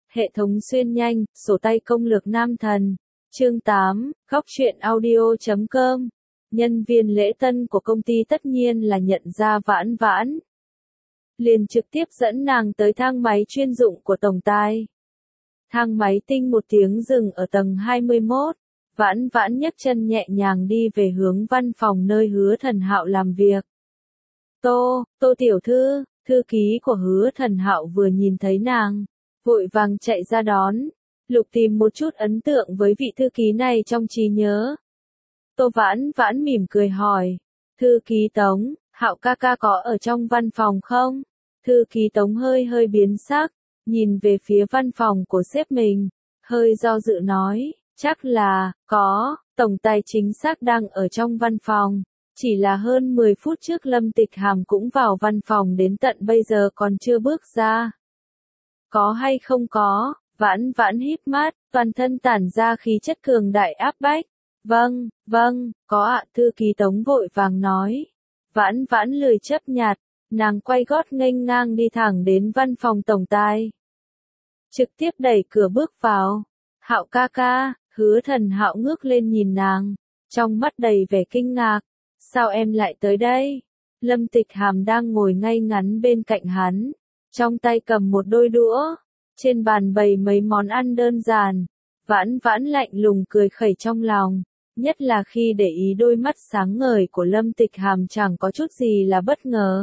Hệ thống xuyên nhanh, sổ tay công lược nam thần. Chương 8, góc truyện audio.com. Nhân viên lễ tân của công ty tất nhiên là nhận ra Vãn Vãn. Liền trực tiếp dẫn nàng tới thang máy chuyên dụng của tổng tài. Thang máy tinh một tiếng dừng ở tầng 21. Vãn Vãn nhấc chân nhẹ nhàng đi về hướng văn phòng nơi Hứa Thần Hạo làm việc. Tô tiểu thư, thư ký của Hứa Thần Hạo vừa nhìn thấy nàng, vội vàng chạy ra đón, lục tìm một chút ấn tượng với vị thư ký này trong trí nhớ. Tô Vãn Vãn mỉm cười hỏi, thư ký Tống, Hạo ca ca có ở trong văn phòng không? Thư ký Tống hơi biến sắc, nhìn về phía văn phòng của sếp mình, hơi do dự nói, chắc là, có, tổng tài chính xác đang ở trong văn phòng. Chỉ là hơn 10 phút trước Lâm Tịch Hàm cũng vào văn phòng đến tận bây giờ còn chưa bước ra. Có hay không có? Vãn Vãn híp mắt, toàn thân tản ra khí chất cường đại áp bách. Vâng, có ạ, thư ký Tống vội vàng nói. Vãn Vãn lười chấp nhặt, nàng quay gót nghênh ngang đi thẳng đến văn phòng tổng tài. Trực tiếp đẩy cửa bước vào. Hạo ca ca, Hứa Thần Hạo ngước lên nhìn nàng, trong mắt đầy vẻ kinh ngạc. Sao em lại tới đây? Lâm Tịch Hàm đang ngồi ngay ngắn bên cạnh hắn, trong tay cầm một đôi đũa, trên bàn bày mấy món ăn đơn giản. Vãn Vãn lạnh lùng cười khẩy trong lòng, nhất là khi để ý đôi mắt sáng ngời của Lâm Tịch Hàm chẳng có chút gì là bất ngờ.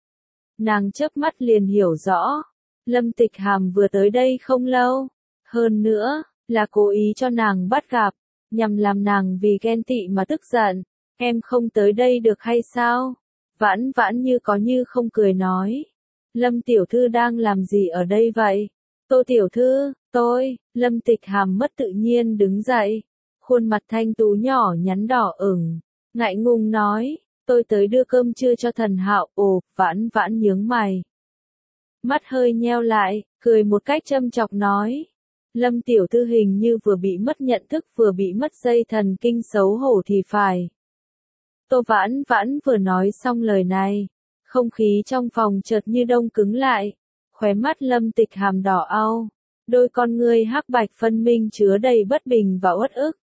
Nàng chớp mắt liền hiểu rõ, Lâm Tịch Hàm vừa tới đây không lâu, hơn nữa, là cố ý cho nàng bắt gặp, nhằm làm nàng vì ghen tị mà tức giận. Em không tới đây được hay sao? Vãn Vãn như có như không cười nói. Lâm tiểu thư đang làm gì ở đây vậy? Tô tiểu thư, Lâm Tịch Hàm mất tự nhiên đứng dậy. Khuôn mặt thanh tú nhỏ nhắn đỏ ửng, ngại ngùng nói, tôi tới đưa cơm trưa cho Thần Hạo. Ồ, Vãn Vãn nhướng mày. Mắt hơi nheo lại, cười một cách châm chọc nói. Lâm tiểu thư hình như vừa bị mất nhận thức vừa bị mất dây thần kinh xấu hổ thì phải. Tô Vãn Vãn vừa nói xong lời này, không khí trong phòng chợt như đông cứng lại, khóe mắt Lâm Tịch Hàm đỏ au, đôi con ngươi hắc bạch phân minh chứa đầy bất bình và uất ức.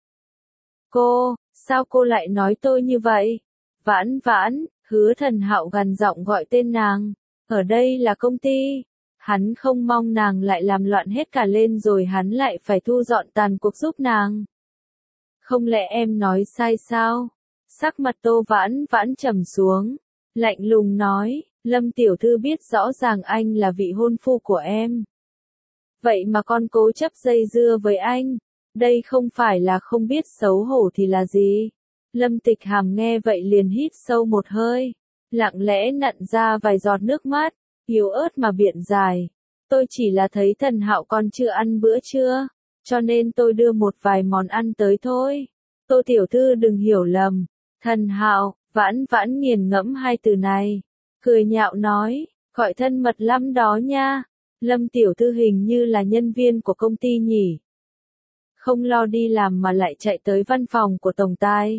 Sao cô lại nói tôi như vậy? Vãn Vãn, Hứa Thần Hạo gằn giọng gọi tên nàng, ở đây là công ty, hắn không mong nàng lại làm loạn hết cả lên rồi hắn lại phải thu dọn tàn cuộc giúp nàng. Không lẽ em nói sai sao? Sắc mặt Tô Vãn Vãn trầm xuống, lạnh lùng nói, Lâm tiểu thư biết rõ ràng anh là vị hôn phu của em. Vậy mà con cố chấp dây dưa với anh, đây không phải là không biết xấu hổ thì là gì? Lâm Tịch Hàm nghe vậy liền hít sâu một hơi, lặng lẽ nặn ra vài giọt nước mắt, yếu ớt mà biện giải. Tôi chỉ là thấy Thần Hạo còn chưa ăn bữa trưa, cho nên tôi đưa một vài món ăn tới thôi. Tô tiểu thư đừng hiểu lầm. Thần Hạo, Vãn Vãn nghiền ngẫm hai từ này, cười nhạo nói, gọi thân mật lắm đó nha. Lâm tiểu thư hình như là nhân viên của công ty nhỉ? Không lo đi làm mà lại chạy tới văn phòng của tổng tài.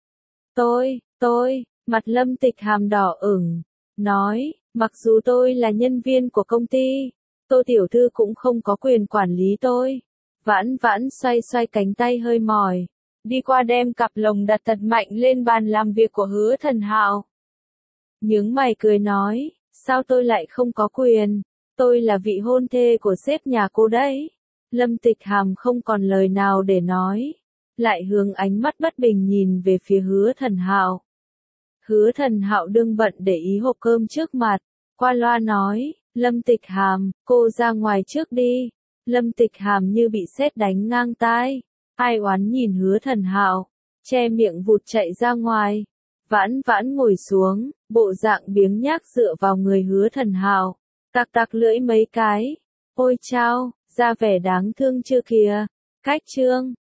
Mặt Lâm Tịch Hàm đỏ ửng, nói, mặc dù tôi là nhân viên của công ty, Tô tiểu thư cũng không có quyền quản lý tôi. Vãn Vãn xoay cánh tay hơi mỏi, đi qua đem cặp lồng đặt thật mạnh lên bàn làm việc của Hứa Thần Hạo. Nhướng mày cười nói, sao tôi lại không có quyền? Tôi là vị hôn thê của sếp nhà cô đấy. Lâm Tịch Hàm không còn lời nào để nói, lại hướng ánh mắt bất bình nhìn về phía Hứa Thần Hạo. Hứa Thần Hạo đương bận để ý hộp cơm trước mặt, qua loa nói, Lâm Tịch Hàm, cô ra ngoài trước đi. Lâm Tịch Hàm như bị sét đánh ngang tai, ai oán nhìn Hứa Thần Hạo, che miệng vụt chạy ra ngoài. Vãn Vãn ngồi xuống, bộ dạng biếng nhác dựa vào người Hứa Thần Hạo, tặc lưỡi mấy cái. Ôi chao, ra vẻ đáng thương chưa kìa. Cách chương